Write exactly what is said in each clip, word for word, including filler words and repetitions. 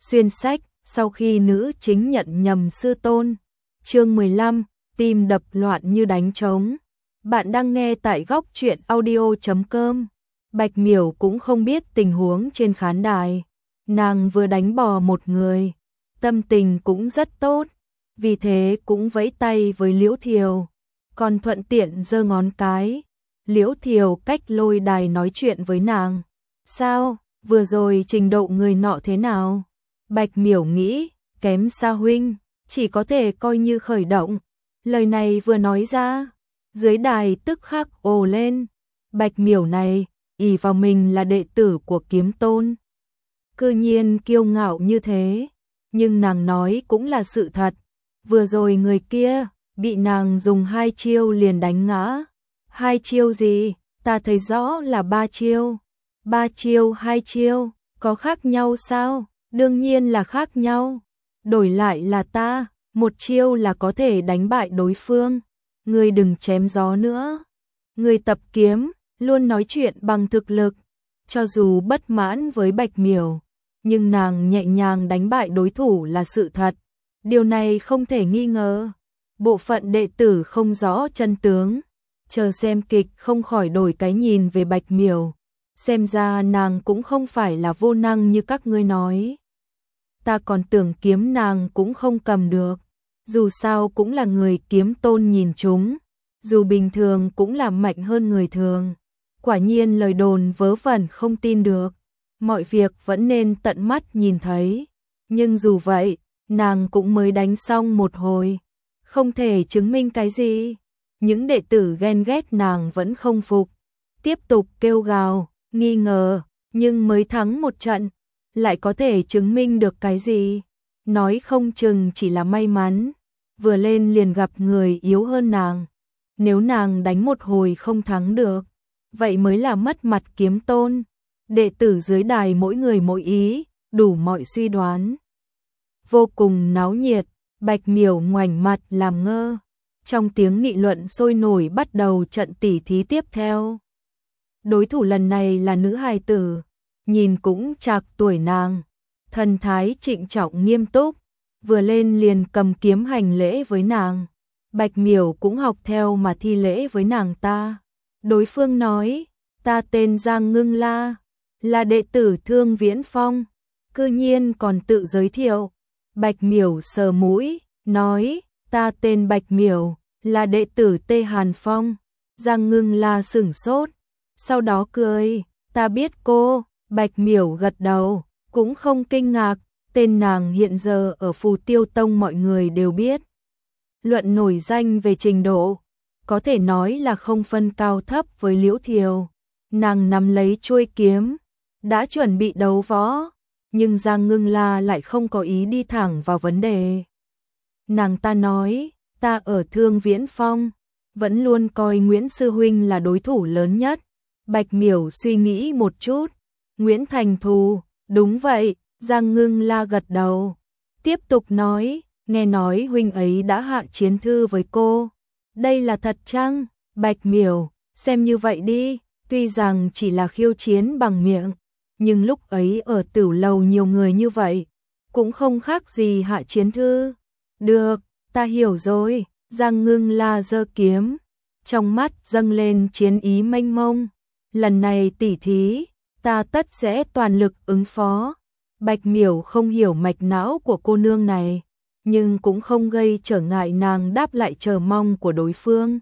Xuyên sách, sau khi nữ chính nhận nhầm sư tôn. Chương mười lăm, tim đập loạn như đánh trống. Bạn đang nghe tại góc truyện audio chấm com. Bạch Miểu cũng không biết tình huống trên khán đài. Nàng vừa đánh bò một người, tâm tình cũng rất tốt, vì thế cũng vẫy tay với Liễu Thiều, còn thuận tiện giơ ngón cái. Liễu Thiều cách lôi đài nói chuyện với nàng. Sao, vừa rồi trình độ người nọ thế nào? Bạch Miểu nghĩ, kém xa huynh, chỉ có thể coi như khởi động. Lời này vừa nói ra, dưới đài tức khắc ồ lên. Bạch Miểu này, ỷ vào mình là đệ tử của Kiếm Tôn, cư nhiên kiêu ngạo như thế. Nhưng nàng nói cũng là sự thật. Vừa rồi người kia, bị nàng dùng hai chiêu liền đánh ngã. Hai chiêu gì? Ta thấy rõ là ba chiêu. Ba chiêu hai chiêu, có khác nhau sao? Đương nhiên là khác nhau. Đổi lại là ta, một chiêu là có thể đánh bại đối phương. Ngươi đừng chém gió nữa. Ngươi tập kiếm, luôn nói chuyện bằng thực lực. Cho dù bất mãn với Bạch Miểu, nhưng nàng nhẹ nhàng đánh bại đối thủ là sự thật. Điều này không thể nghi ngờ. Bộ phận đệ tử không rõ chân tướng, chờ xem kịch không khỏi đổi cái nhìn về Bạch Miểu. Xem ra nàng cũng không phải là vô năng như các ngươi nói. Ta còn tưởng kiếm nàng cũng không cầm được. Dù sao cũng là người Kiếm Tôn nhìn chúng, dù bình thường cũng là mạnh hơn người thường. Quả nhiên lời đồn vớ vẩn không tin được. Mọi việc vẫn nên tận mắt nhìn thấy. Nhưng dù vậy, nàng cũng mới đánh xong một hồi, không thể chứng minh cái gì. Những đệ tử ghen ghét nàng vẫn không phục, tiếp tục kêu gào, nghi ngờ, nhưng mới thắng một trận, lại có thể chứng minh được cái gì? Nói không chừng chỉ là may mắn, vừa lên liền gặp người yếu hơn nàng. Nếu nàng đánh một hồi không thắng được, vậy mới là mất mặt Kiếm Tôn. Đệ tử dưới đài mỗi người mỗi ý, đủ mọi suy đoán. Vô cùng náo nhiệt, Bạch Miểu ngoảnh mặt làm ngơ. Trong tiếng nghị luận sôi nổi bắt đầu trận tỉ thí tiếp theo. Đối thủ lần này là nữ hài tử, nhìn cũng trạc tuổi nàng, thần thái trịnh trọng nghiêm túc, vừa lên liền cầm kiếm hành lễ với nàng. Bạch Miểu cũng học theo mà thi lễ với nàng ta. Đối phương nói, ta tên Giang Ngưng La, là đệ tử Thương Viễn Phong, cư nhiên còn tự giới thiệu. Bạch Miểu sờ mũi, nói, ta tên Bạch Miểu, là đệ tử Tê Hàn Phong. Giang Ngưng La sửng sốt, sau đó cười, ta biết cô. Bạch Miểu gật đầu, cũng không kinh ngạc, tên nàng hiện giờ ở Phù Tiêu Tông mọi người đều biết. Luận nổi danh về trình độ, có thể nói là không phân cao thấp với Liễu Thiều. Nàng nắm lấy chuôi kiếm, đã chuẩn bị đấu võ, nhưng Giang Ngưng La lại không có ý đi thẳng vào vấn đề. Nàng ta nói, ta ở Thương Viễn Phong, vẫn luôn coi Nguyễn Sư Huynh là đối thủ lớn nhất. Bạch Miểu suy nghĩ một chút, Nguyễn Thành Thù, đúng vậy. Giang Ngưng La gật đầu, tiếp tục nói, nghe nói huynh ấy đã hạ chiến thư với cô. Đây là thật chăng? Bạch Miểu, xem như vậy đi, tuy rằng chỉ là khiêu chiến bằng miệng, nhưng lúc ấy ở Tửu Lầu nhiều người như vậy, cũng không khác gì hạ chiến thư. Được, ta hiểu rồi. Giang Ngưng La giơ kiếm, trong mắt dâng lên chiến ý mênh mông. Lần này tỉ thí, ta tất sẽ toàn lực ứng phó. Bạch Miểu không hiểu mạch não của cô nương này, nhưng cũng không gây trở ngại nàng đáp lại chờ mong của đối phương.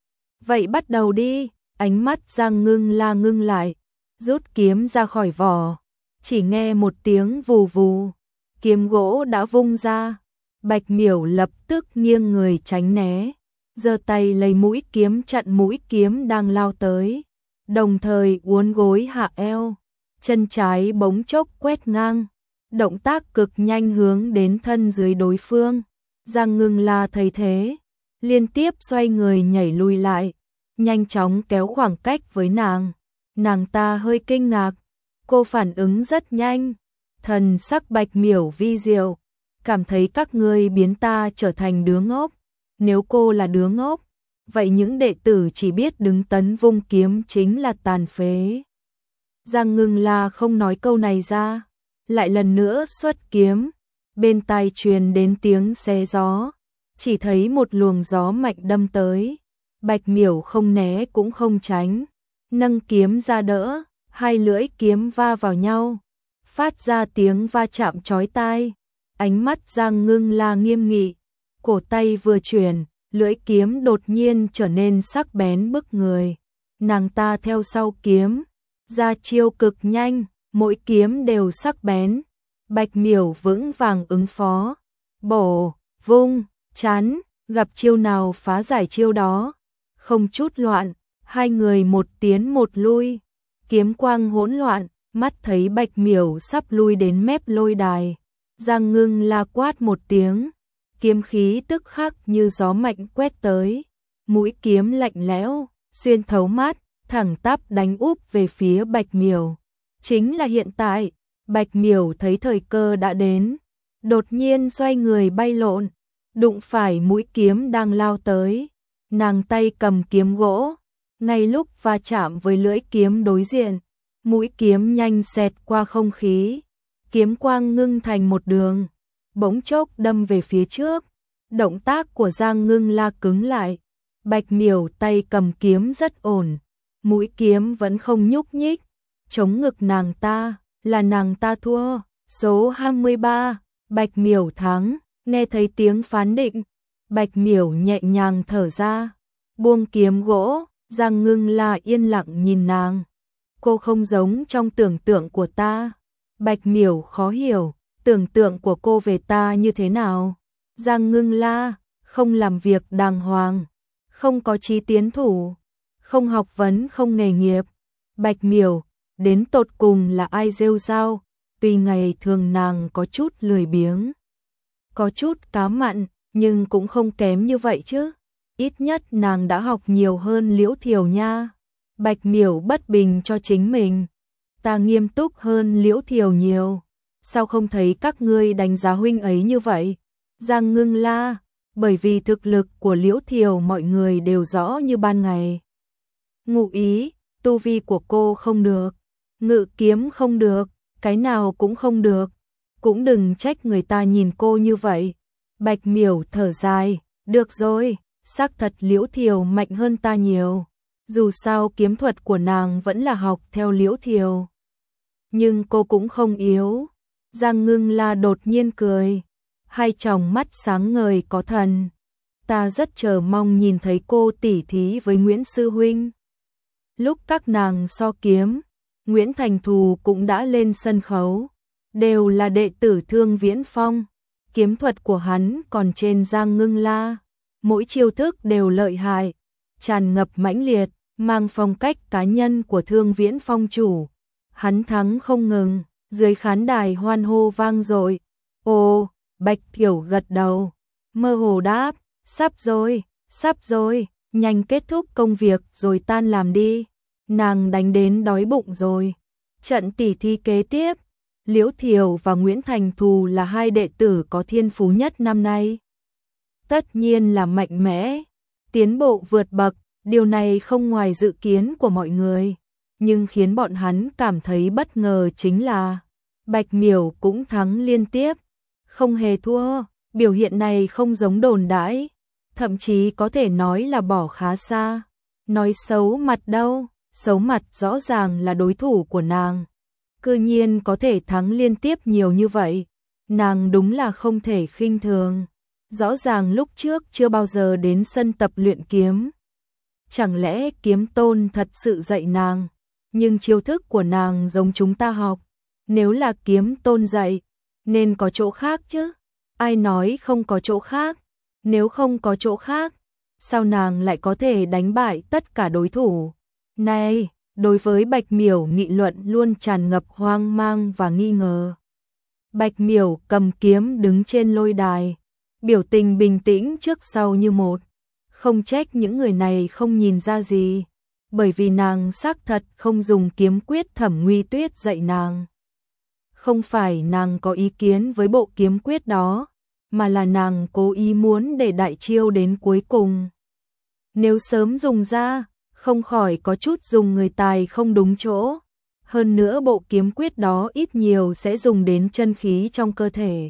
Vậy bắt đầu đi. Ánh mắt Giang Ngưng La ngưng lại, rút kiếm ra khỏi vỏ, chỉ nghe một tiếng vù vù, kiếm gỗ đã vung ra. Bạch Miểu lập tức nghiêng người tránh né, giơ tay lấy mũi kiếm chặn mũi kiếm đang lao tới, đồng thời uốn gối hạ eo, chân trái bỗng chốc quét ngang, động tác cực nhanh hướng đến thân dưới đối phương. Giang Ngưng La thấy thế, liên tiếp xoay người nhảy lùi lại, nhanh chóng kéo khoảng cách với nàng. Nàng ta hơi kinh ngạc, cô phản ứng rất nhanh. Thần sắc Bạch Miểu vi diệu, cảm thấy các ngươi biến ta trở thành đứa ngốc. Nếu cô là đứa ngốc, vậy những đệ tử chỉ biết đứng tấn vung kiếm chính là tàn phế. Giang Ngưng La không nói câu này ra, lại lần nữa xuất kiếm, bên tai truyền đến tiếng xé gió, chỉ thấy một luồng gió mạnh đâm tới, Bạch Miểu không né cũng không tránh, nâng kiếm ra đỡ, hai lưỡi kiếm va vào nhau, phát ra tiếng va chạm chói tai, ánh mắt Giang Ngưng La nghiêm nghị, cổ tay vừa chuyển, lưỡi kiếm đột nhiên trở nên sắc bén bức người, nàng ta theo sau kiếm, ra chiêu cực nhanh, mỗi kiếm đều sắc bén, Bạch Miểu vững vàng ứng phó, bổ, vung, chắn, gặp chiêu nào phá giải chiêu đó, không chút loạn, hai người một tiến một lui, kiếm quang hỗn loạn, mắt thấy Bạch Miểu sắp lui đến mép lôi đài, Giang Ngưng La quát một tiếng, kiếm khí tức khắc như gió mạnh quét tới, mũi kiếm lạnh lẽo, xuyên thấu mắt, thẳng tắp đánh úp về phía Bạch Miểu. Chính là hiện tại, Bạch Miểu thấy thời cơ đã đến, đột nhiên xoay người bay lộn, đụng phải mũi kiếm đang lao tới, nàng tay cầm kiếm gỗ, ngay lúc va chạm với lưỡi kiếm đối diện, mũi kiếm nhanh xẹt qua không khí, kiếm quang ngưng thành một đường, bỗng chốc đâm về phía trước, động tác của Giang Ngưng La cứng lại, Bạch Miểu tay cầm kiếm rất ổn, mũi kiếm vẫn không nhúc nhích, chống ngực nàng ta, là nàng ta thua, số hai mươi ba, Bạch Miểu thắng, nghe thấy tiếng phán định, Bạch Miểu nhẹ nhàng thở ra, buông kiếm gỗ, Giang Ngưng La yên lặng nhìn nàng, cô không giống trong tưởng tượng của ta, Bạch Miểu khó hiểu, tưởng tượng của cô về ta như thế nào, Giang Ngưng La, không làm việc đàng hoàng, không có chí tiến thủ, không học vấn không nghề nghiệp, Bạch Miểu, đến tột cùng là ai rêu rao, tuy ngày thường nàng có chút lười biếng, có chút cá mặn, nhưng cũng không kém như vậy chứ, ít nhất nàng đã học nhiều hơn Liễu Thiều nha, Bạch Miểu bất bình cho chính mình, ta nghiêm túc hơn Liễu Thiều nhiều, sao không thấy các ngươi đánh giá huynh ấy như vậy, Giang Ngưng La, bởi vì thực lực của Liễu Thiều mọi người đều rõ như ban ngày. Ngụ ý, tu vi của cô không được, ngự kiếm không được, cái nào cũng không được, cũng đừng trách người ta nhìn cô như vậy. Bạch Miểu thở dài, được rồi, xác thật Liễu Thiều mạnh hơn ta nhiều, dù sao kiếm thuật của nàng vẫn là học theo Liễu Thiều. Nhưng cô cũng không yếu. Giang Ngưng La đột nhiên cười, hai tròng mắt sáng ngời có thần. Ta rất chờ mong nhìn thấy cô tỉ thí với Nguyễn Sư Huynh. Lúc các nàng so kiếm, Nguyễn Thành Thù cũng đã lên sân khấu, đều là đệ tử Thương Viễn Phong. Kiếm thuật của hắn còn trên Giang Ngưng La, mỗi chiêu thức đều lợi hại, tràn ngập mãnh liệt, mang phong cách cá nhân của Thương Viễn Phong chủ. Hắn thắng không ngừng, dưới khán đài hoan hô vang dội. Ồ, Bạch Thiểu gật đầu, mơ hồ đáp, sắp rồi, sắp rồi, nhanh kết thúc công việc rồi tan làm đi. Nàng đánh đến đói bụng rồi. Trận tỉ thi kế tiếp, Liễu Thiều và Nguyễn Thành Thù là hai đệ tử có thiên phú nhất năm nay. Tất nhiên là mạnh mẽ, tiến bộ vượt bậc, điều này không ngoài dự kiến của mọi người. Nhưng khiến bọn hắn cảm thấy bất ngờ chính là Bạch Miểu cũng thắng liên tiếp, không hề thua, biểu hiện này không giống đồn đãi, thậm chí có thể nói là bỏ khá xa. Nói xấu mặt đâu, xấu mặt rõ ràng là đối thủ của nàng. Cư nhiên có thể thắng liên tiếp nhiều như vậy, nàng đúng là không thể khinh thường. Rõ ràng lúc trước chưa bao giờ đến sân tập luyện kiếm. Chẳng lẽ kiếm tôn thật sự dạy nàng? Nhưng chiêu thức của nàng giống chúng ta học. Nếu là kiếm tôn dạy, nên có chỗ khác chứ. Ai nói không có chỗ khác? Nếu không có chỗ khác, sao nàng lại có thể đánh bại tất cả đối thủ? Này, đối với Bạch Miểu nghị luận luôn tràn ngập hoang mang và nghi ngờ. Bạch Miểu cầm kiếm đứng trên lôi đài, biểu tình bình tĩnh trước sau như một. Không trách những người này không nhìn ra gì, bởi vì nàng xác thật không dùng kiếm quyết Thẩm Nguy Tuyết dạy nàng. Không phải nàng có ý kiến với bộ kiếm quyết đó, mà là nàng cố ý muốn để đại chiêu đến cuối cùng. Nếu sớm dùng ra, không khỏi có chút dùng người tài không đúng chỗ. hơn nữa bộ kiếm quyết đó ít nhiều sẽ dùng đến chân khí trong cơ thể.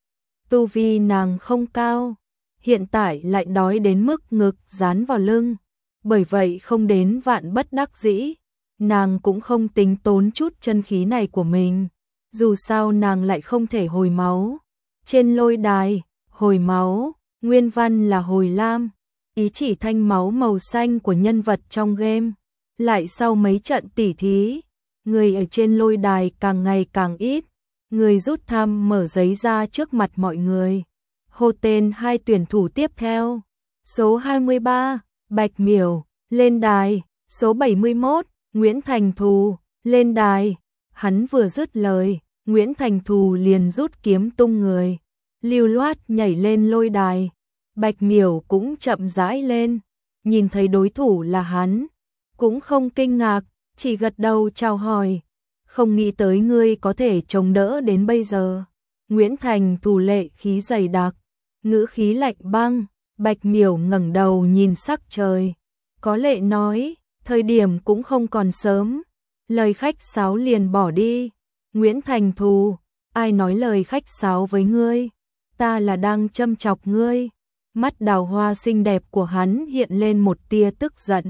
Tu vi nàng không cao, hiện tại lại đói đến mức ngực dán vào lưng, bởi vậy không đến vạn bất đắc dĩ, nàng cũng không tính tốn chút chân khí này của mình, dù sao nàng lại không thể hồi máu. Trên lôi đài, hồi máu, nguyên văn là hồi lam, ý chỉ thanh máu màu xanh của nhân vật trong game. Lại sau mấy trận tỉ thí, người ở trên lôi đài càng ngày càng ít, người rút thăm mở giấy ra trước mặt mọi người. Hô tên hai tuyển thủ tiếp theo. Số hai mươi ba, Bạch Miểu, lên đài. Số bảy mươi mốt, Nguyễn Thành Thù, lên đài. Hắn vừa dứt lời, Nguyễn Thành Thù liền rút kiếm tung người, lưu loát nhảy lên lôi đài. Bạch Miểu cũng chậm rãi lên, nhìn thấy đối thủ là hắn, cũng không kinh ngạc, chỉ gật đầu chào hỏi. Không nghĩ tới ngươi có thể chống đỡ đến bây giờ. Nguyễn Thành Thù lệ khí dày đặc, ngữ khí lạnh băng. Bạch Miểu ngẩng đầu nhìn sắc trời, có lệ nói, thời điểm cũng không còn sớm. Lời khách sáo liền bỏ đi. Nguyễn Thành Thù, ai nói lời khách sáo với ngươi? Ta là đang châm chọc ngươi. Mắt đào hoa xinh đẹp của hắn hiện lên một tia tức giận.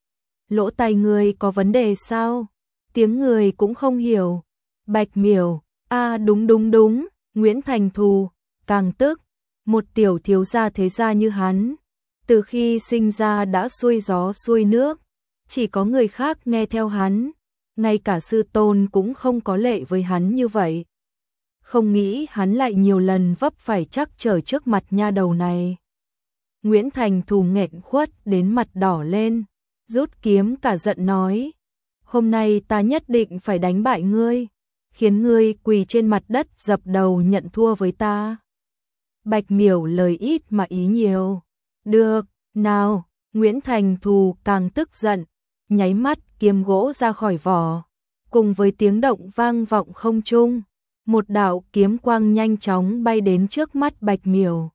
Lỗ tai ngươi có vấn đề sao? Tiếng người cũng không hiểu. Bạch Miểu, a à, đúng đúng đúng. Nguyễn Thành Thù, càng tức. Một tiểu thiếu gia thế gia như hắn, từ khi sinh ra đã xuôi gió xuôi nước, chỉ có người khác nghe theo hắn, ngay cả sư tôn cũng không có lệ với hắn như vậy. Không nghĩ hắn lại nhiều lần vấp phải trắc trở trước mặt nha đầu này. Nguyễn Thành Thù nghẹn khuất đến mặt đỏ lên, rút kiếm cả giận nói, hôm nay ta nhất định phải đánh bại ngươi, khiến ngươi quỳ trên mặt đất dập đầu nhận thua với ta. Bạch Miểu lời ít mà ý nhiều. Được, nào. Nguyễn Thành Thù càng tức giận, nháy mắt kiếm gỗ ra khỏi vỏ, cùng với tiếng động vang vọng không trung, một đạo kiếm quang nhanh chóng bay đến trước mắt Bạch Miểu.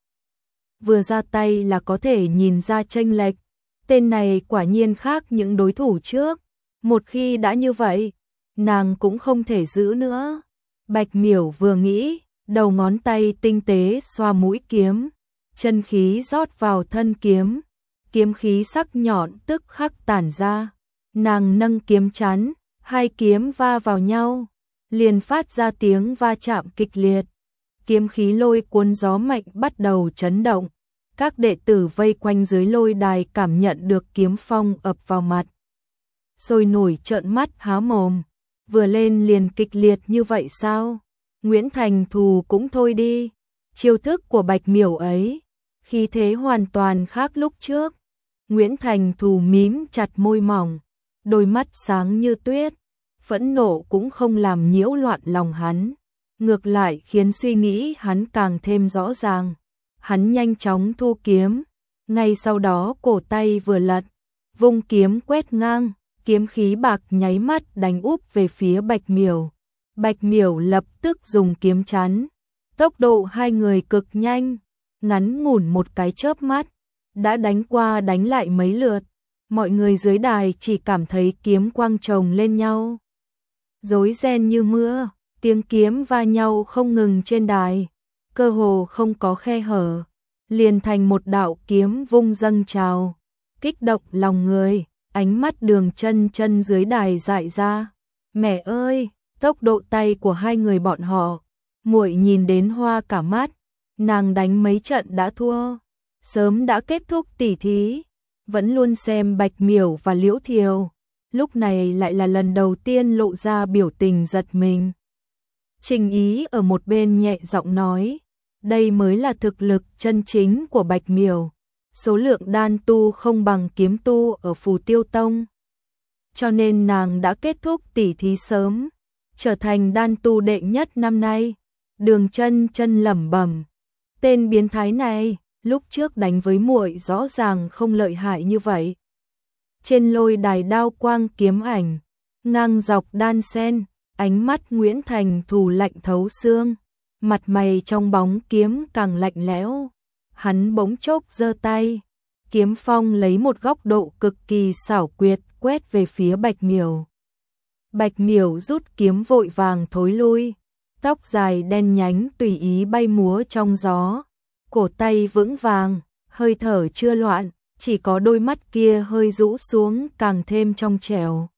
Vừa ra tay là có thể nhìn ra chênh lệch, tên này quả nhiên khác những đối thủ trước, một khi đã như vậy, nàng cũng không thể giữ nữa. Bạch Miểu vừa nghĩ, đầu ngón tay tinh tế xoa mũi kiếm, chân khí rót vào thân kiếm, kiếm khí sắc nhọn tức khắc tản ra, nàng nâng kiếm chắn, hai kiếm va vào nhau, liền phát ra tiếng va chạm kịch liệt, kiếm khí lôi cuốn gió mạnh bắt đầu chấn động, các đệ tử vây quanh dưới lôi đài cảm nhận được kiếm phong ập vào mặt, sôi nổi trợn mắt há mồm, vừa lên liền kịch liệt như vậy sao? Nguyễn Thành Thù cũng thôi đi, chiêu thức của Bạch Miểu ấy, khí thế hoàn toàn khác lúc trước. Nguyễn Thành Thù mím chặt môi mỏng, đôi mắt sáng như tuyết, phẫn nộ cũng không làm nhiễu loạn lòng hắn, ngược lại khiến suy nghĩ hắn càng thêm rõ ràng. Hắn nhanh chóng thu kiếm, ngay sau đó cổ tay vừa lật, vung kiếm quét ngang, kiếm khí bạc nháy mắt đánh úp về phía Bạch Miểu. Bạch Miểu lập tức dùng kiếm chắn, tốc độ hai người cực nhanh, ngắn ngủn một cái chớp mắt, đã đánh qua đánh lại mấy lượt, mọi người dưới đài chỉ cảm thấy kiếm quang chồng lên nhau. Rối ren như mưa, tiếng kiếm va nhau không ngừng trên đài, cơ hồ không có khe hở, liền thành một đạo kiếm vung dâng trào, kích động lòng người, ánh mắt Đường Chân Chân dưới đài dại ra. Mẹ ơi! Tốc độ tay của hai người bọn họ, muội nhìn đến hoa cả mắt, nàng đánh mấy trận đã thua, sớm đã kết thúc tỉ thí, vẫn luôn xem Bạch Miểu và Liễu Thiều, lúc này lại là lần đầu tiên lộ ra biểu tình giật mình. Trình Ý ở một bên nhẹ giọng nói, đây mới là thực lực chân chính của Bạch Miểu, số lượng đan tu không bằng kiếm tu ở Phù Tiêu Tông, cho nên nàng đã kết thúc tỉ thí sớm, trở thành đan tu đệ nhất năm nay. Đường Chân Chân lẩm bẩm, tên biến thái này, lúc trước đánh với muội rõ ràng không lợi hại như vậy. Trên lôi đài đao quang kiếm ảnh, ngang dọc đan sen, ánh mắt Nguyễn Thành Thù lạnh thấu xương, mặt mày trong bóng kiếm càng lạnh lẽo. Hắn bỗng chốc giơ tay, kiếm phong lấy một góc độ cực kỳ xảo quyệt quét về phía Bạch Miểu. Bạch Miểu rút kiếm vội vàng thối lui, tóc dài đen nhánh tùy ý bay múa trong gió, cổ tay vững vàng, hơi thở chưa loạn, chỉ có đôi mắt kia hơi rũ xuống càng thêm trong trẻo.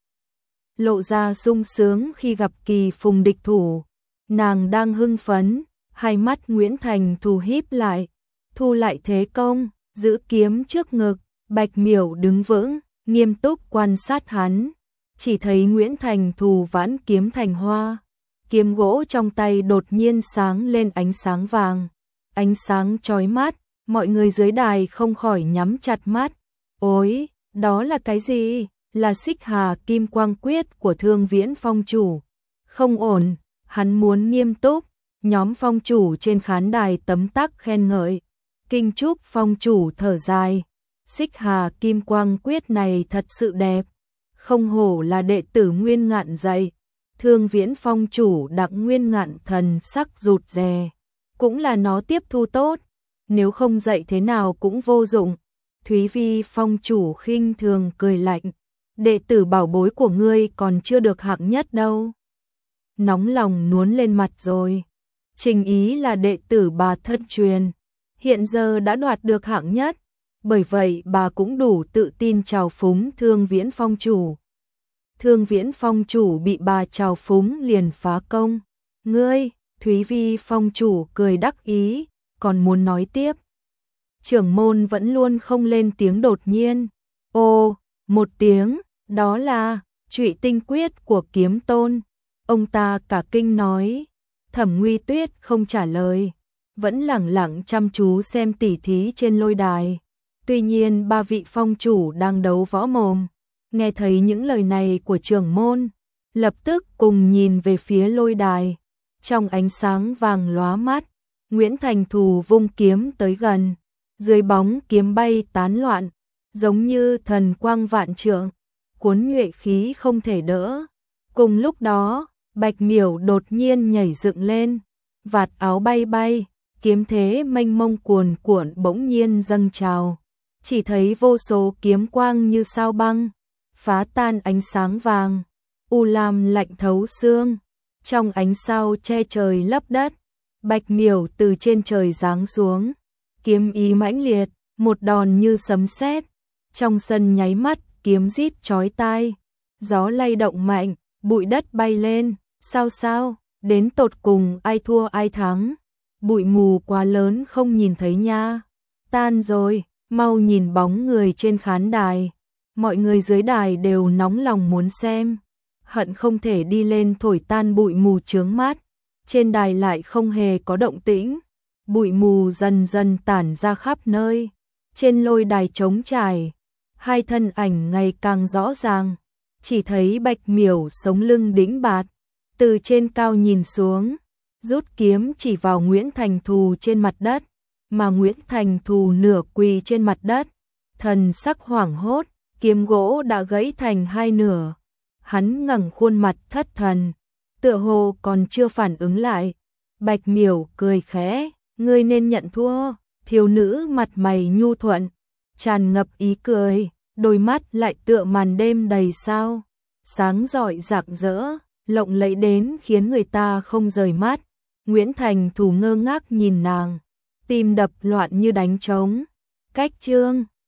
Lộ ra sung sướng khi gặp kỳ phùng địch thủ, nàng đang hưng phấn, hai mắt Nguyễn Thành Thù híp lại, thu lại thế công, giữ kiếm trước ngực, Bạch Miểu đứng vững, nghiêm túc quan sát hắn, chỉ thấy Nguyễn Thành Thù vãn kiếm thành hoa, kiếm gỗ trong tay đột nhiên sáng lên ánh sáng vàng, ánh sáng chói mắt, mọi người dưới đài không khỏi nhắm chặt mắt. Ôi, đó là cái gì? Là Xích Hà Kim Quang Quyết của Thương Viễn Phong chủ. Không ổn, hắn muốn nghiêm túc. Nhóm phong chủ trên khán đài tấm tắc khen ngợi. Kinh Trúc phong chủ thở dài. Xích Hà Kim Quang Quyết này thật sự đẹp. Không hổ là đệ tử Nguyên Ngạn dạy. Thương Viễn Phong chủ Đặng Nguyên Ngạn thần sắc rụt rè. Cũng là nó tiếp thu tốt. Nếu không dạy thế nào cũng vô dụng. Thúy Vi phong chủ khinh thường cười lạnh. Đệ tử bảo bối của ngươi còn chưa được hạng nhất đâu. Nóng lòng nuốn lên mặt rồi. Trình Ý là đệ tử bà thân truyền, hiện giờ đã đoạt được hạng nhất, bởi vậy bà cũng đủ tự tin chào phúng Thương Viễn Phong chủ. Thương Viễn Phong chủ bị bà chào phúng liền phá công. Ngươi, Thúy Vi phong chủ cười đắc ý, còn muốn nói tiếp. Trưởng môn vẫn luôn không lên tiếng đột nhiên. Ô, một tiếng, đó là Trụy Tinh Quyết của Kiếm Tôn. Ông ta cả kinh nói. Thẩm Nguy Tuyết không trả lời, vẫn lẳng lặng chăm chú xem tỉ thí trên lôi đài. Tuy nhiên ba vị phong chủ đang đấu võ mồm, nghe thấy những lời này của trưởng môn, lập tức cùng nhìn về phía lôi đài. Trong ánh sáng vàng lóa mắt, Nguyễn Thành Thù vung kiếm tới gần, dưới bóng kiếm bay tán loạn, giống như thần quang vạn trượng, cuốn nhuệ khí không thể đỡ. Cùng lúc đó, Bạch Miểu đột nhiên nhảy dựng lên, vạt áo bay bay, kiếm thế mênh mông cuồn cuộn bỗng nhiên dâng trào, chỉ thấy vô số kiếm quang như sao băng, phá tan ánh sáng vàng, u lam lạnh thấu xương, trong ánh sao che trời lấp đất, Bạch Miểu từ trên trời giáng xuống, kiếm ý mãnh liệt, một đòn như sấm sét, trong sân nháy mắt kiếm rít chói tai, gió lay động mạnh, bụi đất bay lên. Sao sao, đến tột cùng ai thua ai thắng, bụi mù quá lớn không nhìn thấy nha, tan rồi, mau nhìn bóng người trên khán đài, mọi người dưới đài đều nóng lòng muốn xem, hận không thể đi lên thổi tan bụi mù chướng mắt, trên đài lại không hề có động tĩnh, bụi mù dần dần tản ra khắp nơi, trên lôi đài trống trải, hai thân ảnh ngày càng rõ ràng, chỉ thấy Bạch Miểu sống lưng đĩnh bạt. Từ trên cao nhìn xuống, rút kiếm chỉ vào Nguyễn Thành Thù trên mặt đất, mà Nguyễn Thành Thù nửa quỳ trên mặt đất, thần sắc hoảng hốt, kiếm gỗ đã gãy thành hai nửa. Hắn ngẩng khuôn mặt thất thần, tựa hồ còn chưa phản ứng lại. Bạch Miểu cười khẽ, ngươi nên nhận thua. Thiếu nữ mặt mày nhu thuận, tràn ngập ý cười, đôi mắt lại tựa màn đêm đầy sao, sáng rọi rạng rỡ. Lộng lẫy đến khiến người ta không rời mắt. Nguyễn Thành Thù ngơ ngác nhìn nàng, tim đập loạn như đánh trống. Cách chương